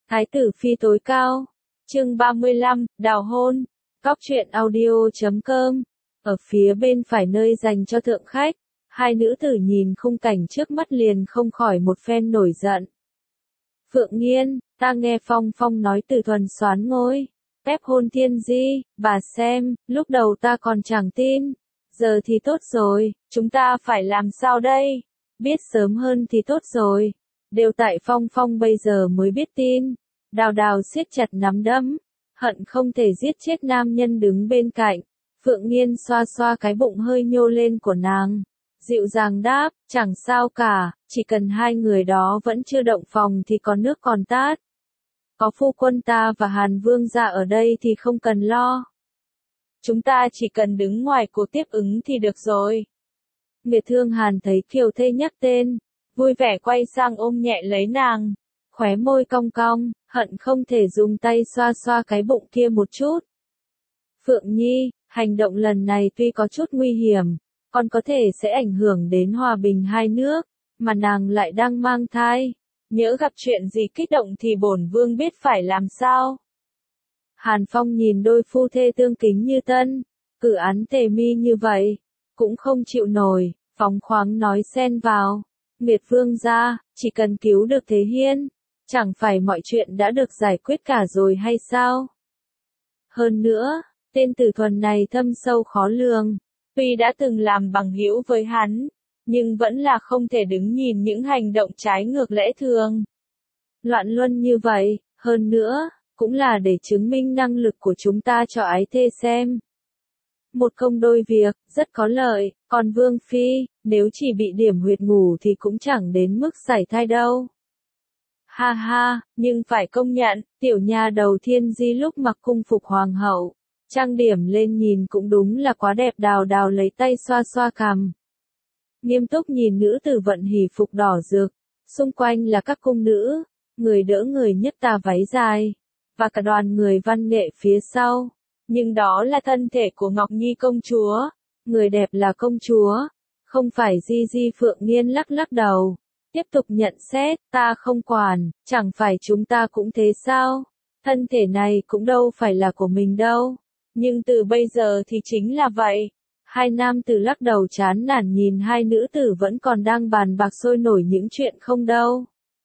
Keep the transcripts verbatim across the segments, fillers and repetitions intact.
Thái tử phi tối cao. Chương ba mươi lăm, đào hôn. Cóc truyện audio chấm com. Ở phía bên phải nơi dành cho thượng khách, hai nữ tử nhìn khung cảnh trước mắt liền không khỏi một phen nổi giận. Phượng Nghiên, ta nghe Phong Phong nói Từ Thuần soán ngôi, ép hôn Thiên Di, bà xem, lúc đầu ta còn chẳng tin, giờ thì tốt rồi, chúng ta phải làm sao đây? Biết sớm hơn thì tốt rồi. Đều tại Phong Phong bây giờ mới biết tin. Đào Đào siết chặt nắm đấm, hận không thể giết chết nam nhân đứng bên cạnh. Phượng Nghiên xoa xoa cái bụng hơi nhô lên của nàng, dịu dàng đáp, chẳng sao cả, chỉ cần hai người đó vẫn chưa động phòng thì có nước còn tát. Có phu quân ta và Hàn Vương gia ở đây thì không cần lo. Chúng ta chỉ cần đứng ngoài cuộc tiếp ứng thì được rồi. Nguyệt Thương Hàn thấy Kiều Thê nhắc tên, vui vẻ quay sang ôm nhẹ lấy nàng, khóe môi cong cong, hận không thể dùng tay xoa xoa cái bụng kia một chút. Phượng Nhi, hành động lần này tuy có chút nguy hiểm, còn có thể sẽ ảnh hưởng đến hòa bình hai nước, mà nàng lại đang mang thai. Nhỡ gặp chuyện gì kích động thì bổn vương biết phải làm sao. Hàn Phong nhìn đôi phu thê tương kính như tân, cử án tề mi như vậy, cũng không chịu nổi, phóng khoáng nói xen vào. Nguyệt Vương gia, chỉ cần cứu được Thế Hiên, chẳng phải mọi chuyện đã được giải quyết cả rồi hay sao? Hơn nữa, tên Từ Thuần này thâm sâu khó lường, tuy đã từng làm bằng hữu với hắn, nhưng vẫn là không thể đứng nhìn những hành động trái ngược lẽ thường. Loạn luân như vậy, hơn nữa, cũng là để chứng minh năng lực của chúng ta cho ái thê xem. Một công đôi việc, rất có lợi, còn Vương Phi, nếu chỉ bị điểm huyệt ngủ thì cũng chẳng đến mức sảy thai đâu. Ha ha, nhưng phải công nhận, tiểu nha đầu Thiên Di lúc mặc cung phục hoàng hậu, trang điểm lên nhìn cũng đúng là quá đẹp. Đào Đào lấy tay xoa xoa cằm, nghiêm túc nhìn nữ tử vận hỷ phục đỏ rực, xung quanh là các cung nữ, người đỡ người nhất tà váy dài, và cả đoàn người văn nghệ phía sau. Nhưng đó là thân thể của Ngọc Nhi công chúa, người đẹp là công chúa, không phải Di Di. Phượng Nghiên lắc lắc đầu, tiếp tục nhận xét, ta không quản, chẳng phải chúng ta cũng thế sao, thân thể này cũng đâu phải là của mình đâu, nhưng từ bây giờ thì chính là vậy. Hai nam tử lắc đầu chán nản nhìn hai nữ tử vẫn còn đang bàn bạc sôi nổi những chuyện không đâu.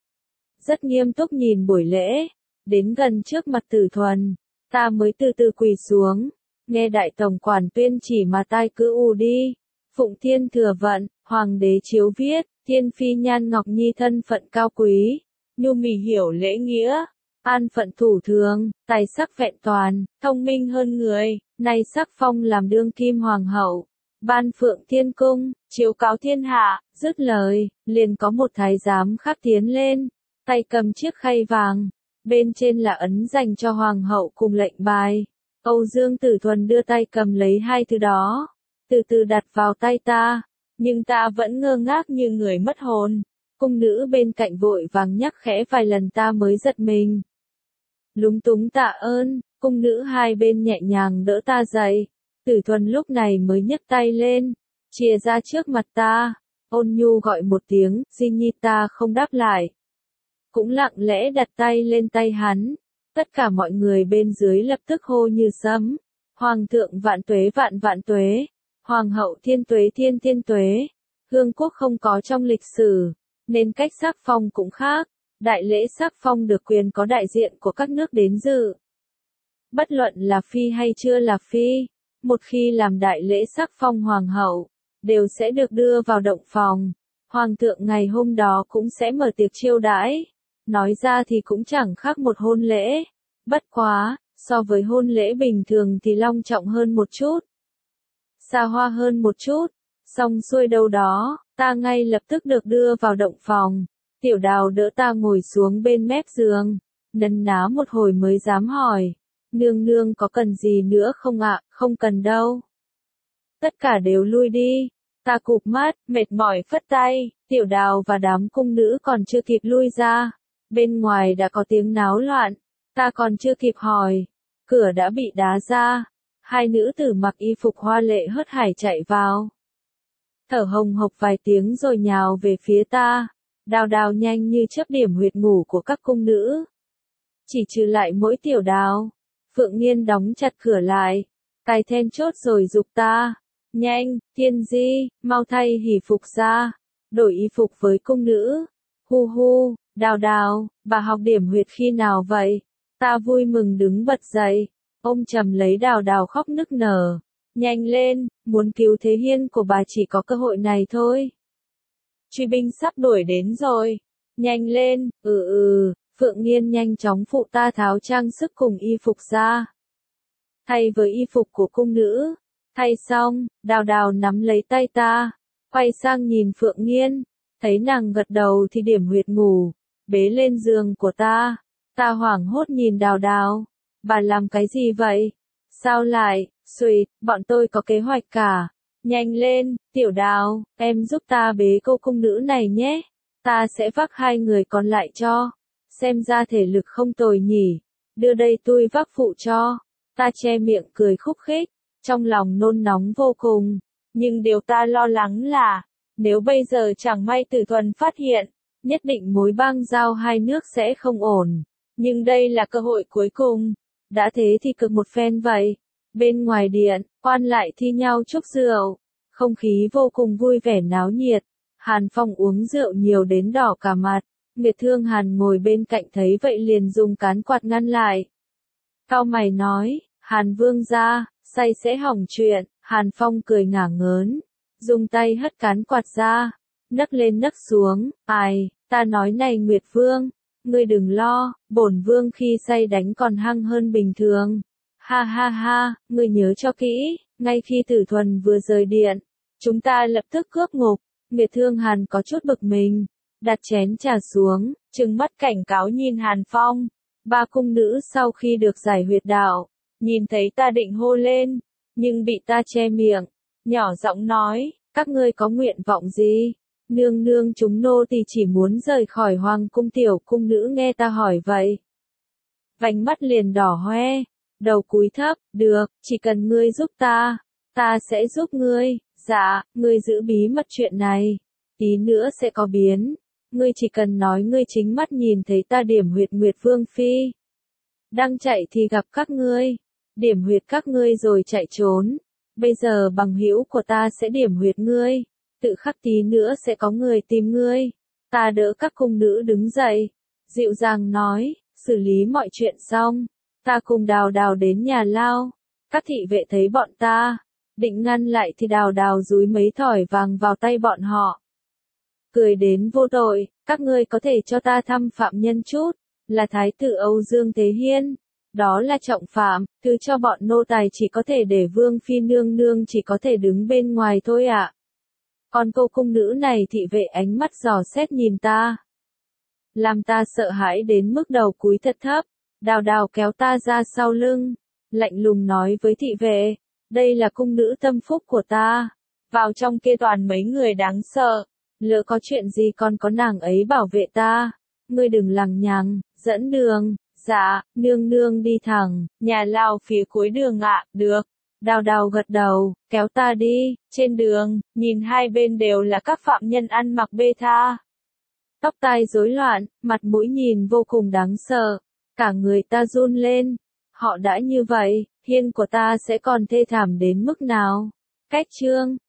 Rất nghiêm túc nhìn buổi lễ, đến gần trước mặt Từ Thuần, ta mới từ từ quỳ xuống, nghe đại tổng quản tuyên chỉ mà tai cứ ù đi. Phụng Thiên thừa vận, hoàng đế chiếu viết, Thiên Phi Nhan Ngọc Nhi thân phận cao quý, nhu mì hiểu lễ nghĩa, an phận thủ thường, tài sắc vẹn toàn, thông minh hơn người, nay sắc phong làm đương kim hoàng hậu, ban Phượng Thiên Cung, chiếu cáo thiên hạ. Dứt lời, liền có một thái giám khác tiến lên, tay cầm chiếc khay vàng, bên trên là ấn dành cho hoàng hậu cùng lệnh bài. Âu Dương Tử Thuần đưa tay cầm lấy hai thứ đó, từ từ đặt vào tay ta, nhưng ta vẫn ngơ ngác như người mất hồn. Cung nữ bên cạnh vội vàng nhắc khẽ vài lần ta mới giật mình. Lúng túng tạ ơn, cung nữ hai bên nhẹ nhàng đỡ ta dậy. Tử Thuần lúc này mới nhấc tay lên, chìa ra trước mặt ta, ôn nhu gọi một tiếng, Di Nhi. Ta không đáp lại, cũng lặng lẽ đặt tay lên tay hắn. Tất cả mọi người bên dưới lập tức hô như sấm, Hoàng thượng vạn tuế vạn vạn tuế, Hoàng hậu thiên tuế thiên thiên tuế. Hương quốc không có trong lịch sử, nên cách sắc phong cũng khác. Đại lễ sắc phong được quyền có đại diện của các nước đến dự. Bất luận là phi hay chưa là phi, một khi làm đại lễ sắc phong hoàng hậu, đều sẽ được đưa vào động phòng. Hoàng thượng ngày hôm đó cũng sẽ mở tiệc chiêu đãi. Nói ra thì cũng chẳng khác một hôn lễ. Bất quá, so với hôn lễ bình thường thì long trọng hơn một chút, xa hoa hơn một chút. Xong xuôi đâu đó, ta ngay lập tức được đưa vào động phòng. Tiểu Đào đỡ ta ngồi xuống bên mép giường, nấn ná một hồi mới dám hỏi, nương nương có cần gì nữa không ạ? Không cần đâu. Tất cả đều lui đi. Ta cụp mắt, mệt mỏi phất tay. Tiểu Đào và đám cung nữ còn chưa kịp lui ra, bên ngoài đã có tiếng náo loạn. Ta còn chưa kịp hỏi, cửa đã bị đá ra. Hai nữ tử mặc y phục hoa lệ hớt hải chạy vào, thở hồng hộc vài tiếng rồi nhào về phía ta. Đào Đào nhanh như chớp điểm huyệt ngủ của các cung nữ. chỉ trừ lại mỗi Tiểu Đào. Phượng Nghiên đóng chặt cửa lại, cài then chốt rồi giục ta. Nhanh, Tiên Di, mau thay hỷ phục ra, đổi y phục với cung nữ. Hu hu, Đào Đào, bà học điểm huyệt khi nào vậy? Ta vui mừng đứng bật dậy, ôm chầm lấy Đào Đào khóc nức nở. Nhanh lên, muốn cứu Thế Hiên của bà chỉ có cơ hội này thôi. Truy binh sắp đuổi đến rồi. Nhanh lên, ừ ừ, Phượng Nghiên nhanh chóng phụ ta tháo trang sức cùng y phục ra. Thay với y phục của cung nữ. Thay xong, Đào Đào nắm lấy tay ta, quay sang nhìn Phượng Nghiên, thấy nàng gật đầu thì điểm huyệt ngủ, bế lên giường của ta. Ta hoảng hốt nhìn Đào Đào, bà làm cái gì vậy? Sao lại, xuỵt, bọn tôi có kế hoạch cả. Nhanh lên, Tiểu Đào, em giúp ta bế cô cung nữ này nhé, ta sẽ vác hai người còn lại cho. Xem ra thể lực không tồi nhỉ, đưa đây tôi vác phụ cho. Ta che miệng cười khúc khích, trong lòng nôn nóng vô cùng, nhưng điều ta lo lắng là, nếu bây giờ chẳng may Tử Thuần phát hiện, nhất định mối bang giao hai nước sẽ không ổn. Nhưng đây là cơ hội cuối cùng, đã thế thì cực một phen vậy. Bên ngoài điện, quan lại thi nhau chúc rượu, không khí vô cùng vui vẻ náo nhiệt. Hàn Phong uống rượu nhiều đến đỏ cả mặt, Nguyệt Thương Hàn ngồi bên cạnh thấy vậy liền dùng cán quạt ngăn lại. Cau mày nói, Hàn Vương gia, say sẽ hỏng chuyện. Hàn Phong cười ngả ngớn, dùng tay hất cán quạt ra, nấc lên nấc xuống. Ai, ta nói này Nguyệt Vương, ngươi đừng lo, bổn vương khi say đánh còn hăng hơn bình thường. Ha ha ha, ngươi nhớ cho kỹ, ngay khi Tử Thuần vừa rời điện, chúng ta lập tức cướp ngục. Nguyệt Thương Hàn có chút bực mình, đặt chén trà xuống, trừng mắt cảnh cáo nhìn Hàn Phong. Ba cung nữ sau khi được giải huyệt đạo, nhìn thấy ta định hô lên, nhưng bị ta che miệng, nhỏ giọng nói, các ngươi có nguyện vọng gì? Nương nương chúng nô tỳ chỉ muốn rời khỏi hoàng cung. Tiểu cung nữ nghe ta hỏi vậy, vành mắt liền đỏ hoe, đầu cúi thấp, được, chỉ cần ngươi giúp ta, ta sẽ giúp ngươi. Dạ, ngươi giữ bí mật chuyện này, tí nữa sẽ có biến, ngươi chỉ cần nói ngươi chính mắt nhìn thấy ta điểm huyệt Nguyệt Vương phi. Đang chạy thì gặp các ngươi, điểm huyệt các ngươi rồi chạy trốn. Bây giờ bằng hữu của ta sẽ điểm huyệt ngươi, tự khắc tí nữa sẽ có người tìm ngươi. Ta đỡ các cung nữ đứng dậy, dịu dàng nói, xử lý mọi chuyện xong, ta cùng Đào Đào đến nhà lao. Các thị vệ thấy bọn ta định ngăn lại thì Đào Đào dúi mấy thỏi vàng vào tay bọn họ, cười đến vô tội, các ngươi có thể cho ta thăm phạm nhân chút, là thái tử Âu Dương Thế Hiên, đó là trọng phạm, thứ cho bọn nô tài chỉ có thể để Vương phi nương nương chỉ có thể đứng bên ngoài thôi ạ. À. Còn cô cung nữ này thị vệ ánh mắt dò xét nhìn ta, làm ta sợ hãi đến mức đầu cúi thật thấp. Đào Đào kéo ta ra sau lưng, lạnh lùng nói với thị vệ, đây là cung nữ tâm phúc của ta, vào trong kia toàn mấy người đáng sợ, lỡ có chuyện gì còn có nàng ấy bảo vệ ta, ngươi đừng lằng nhằng, dẫn đường. Dạ, nương nương đi thẳng, nhà lao phía cuối đường ạ. Được. Đào Đào gật đầu, kéo ta đi. Trên đường, nhìn hai bên đều là các phạm nhân ăn mặc bê tha, tóc tai rối loạn, mặt mũi nhìn vô cùng đáng sợ, cả người ta run lên. Họ đã như vậy, Hiên của ta sẽ còn thê thảm đến mức nào? Cách chương